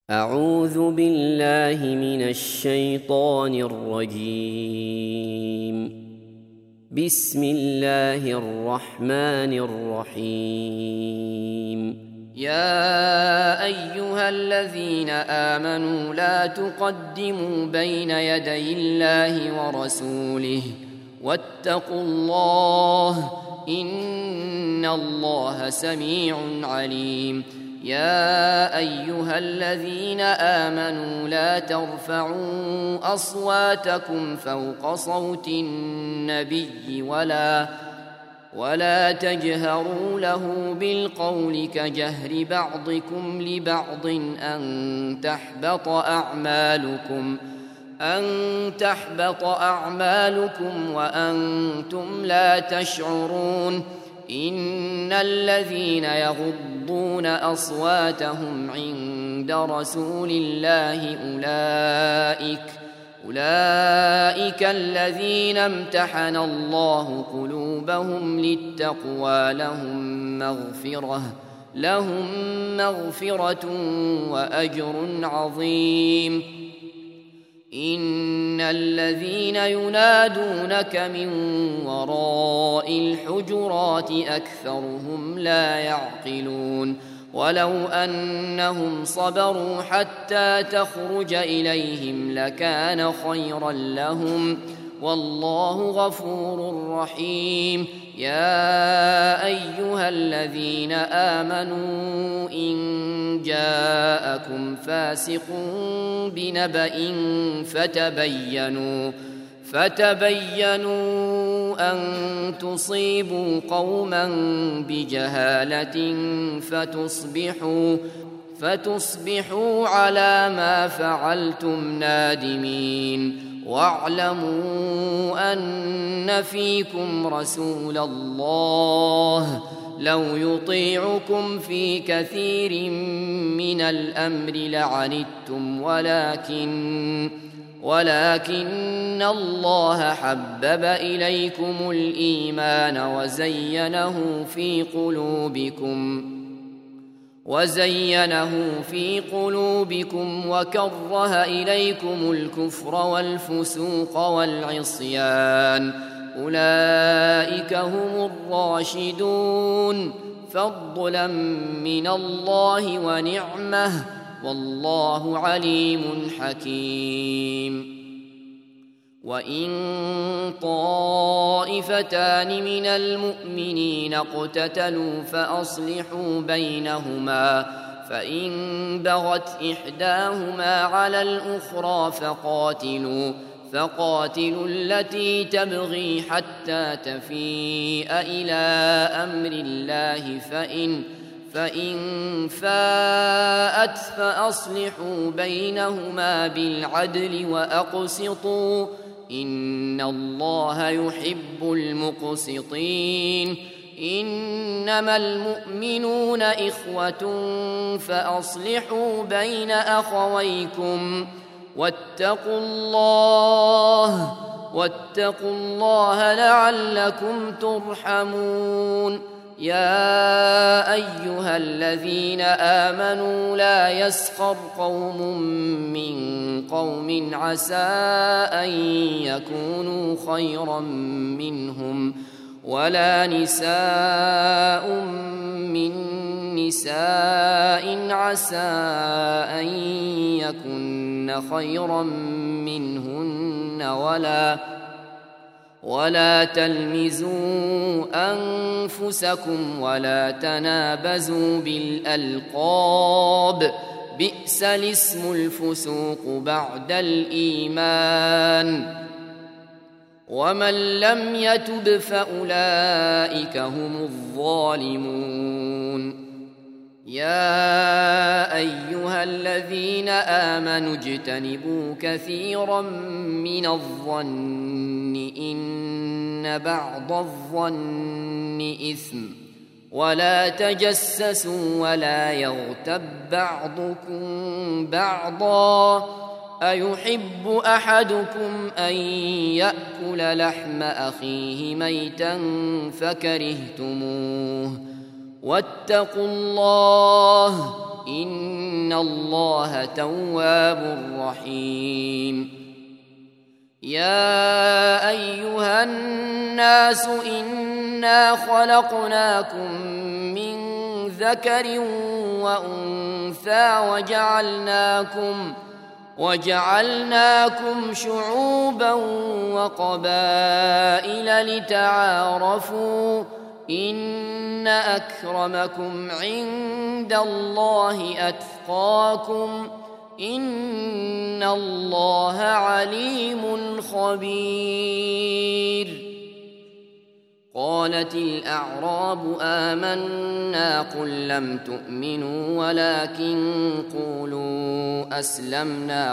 أعوذ بالله من الشيطان الرجيم. بسم الله الرحمن الرحيم. يا أيها الذين آمنوا لا تقدموا بين يدي الله ورسوله واتقوا الله إن الله سميع عليم. يا أيها الذين آمنوا لا ترفعوا أصواتكم فوق صوت النبي ولا تجهروا له بالقول كجهر بعضكم لبعض أن تحبط أعمالكم وأنتم لا تشعرون. إن الذين يغضون أصواتهم عند رسول الله أولئك الذين امتحن الله قلوبهم للتقوى لهم مغفرة وأجر عظيم. إن الذين ينادونك من وراء الحجرات أكثرهم لا يعقلون. ولو أنهم صبروا حتى تخرج إليهم لكان خيرا لهم والله غفور رحيم. يا أيها الذين آمنوا إن جاءكم فاسق بنبأ فتبينوا أن تصيبوا قوما بجهالة فتصبحوا على ما فعلتم نادمين. واعلموا أن فيكم رسول الله لو يطيعكم في كثير من الأمر لعنتم ولكن الله حبب إليكم الإيمان وزينه في قلوبكم وكره إليكم الكفر والفسوق والعصيان أولئك هم الراشدون فضلا من الله ونعمه والله عليم حكيم. وإن طائفتان من المؤمنين اقتتلوا فأصلحوا بينهما فإن بغت إحداهما على الأخرى فقاتلوا التي تبغي حتى تفيء إلى أمر الله فإن فاءت فأصلحوا بينهما بالعدل وأقسطوا إن الله يحب المقسطين. إنما المؤمنون إخوة فأصلحوا بين أخويكم واتقوا الله لعلكم ترحمون. يا أيها الذين آمنوا لا يسخر قوم من قوم عسى أن يكونوا خيرا منهم ولا نساء من نساء عسى أن يكن خيرا منهن ولا تلمزوا أنفسكم ولا تنابزوا بالألقاب بئس الاسم الفسوق بعد الإيمان ومن لم يتب فأولئك هم الظالمون. يا أيها الذين آمنوا اجتنبوا كثيرا من الظن إن بعض الظن إثم ولا تجسسوا ولا يغتب بعضكم بعضا أيحب أحدكم أن يأكل لحم أخيه ميتا فكرهتموه واتقوا الله إن الله تواب رحيم. يا أيها الناس إنا خلقناكم من ذكر وأنثى وجعلناكم شعوبا وقبائل لتعارفوا إن أكرمكم عند الله أتقاكم إن الله عليم خبير. قالت الأعراب آمنا قل لم تؤمنوا ولكن قولوا أسلمنا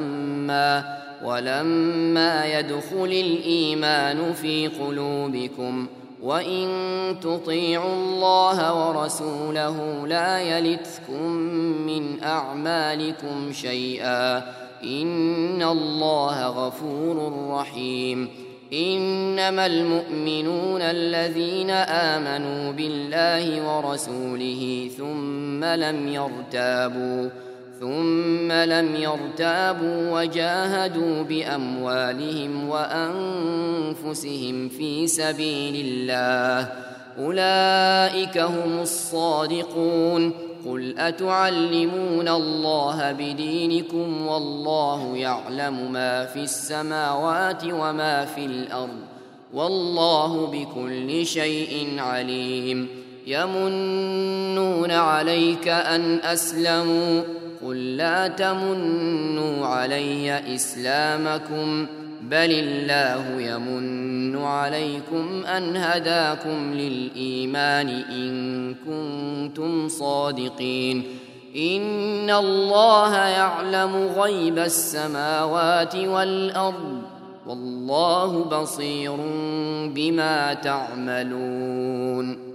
ولما يدخل الإيمان في قلوبكم وإن تطيعوا الله ورسوله لا يلتكم من أعمالكم شيئا إن الله غفور رحيم. إنما المؤمنون الذين آمنوا بالله ورسوله ثم لم يرتابوا وجاهدوا بأموالهم وأنفسهم في سبيل الله أولئك هم الصادقون. قل أتعلمون الله بدينكم والله يعلم ما في السماوات وما في الأرض والله بكل شيء عليم. يمنون عليك أن أسلموا قل لا تمنوا علي إسلامكم بل الله يمن عليكم أن هداكم للإيمان إن كنتم صادقين. إن الله يعلم غيب السماوات والأرض والله بصير بما تعملون.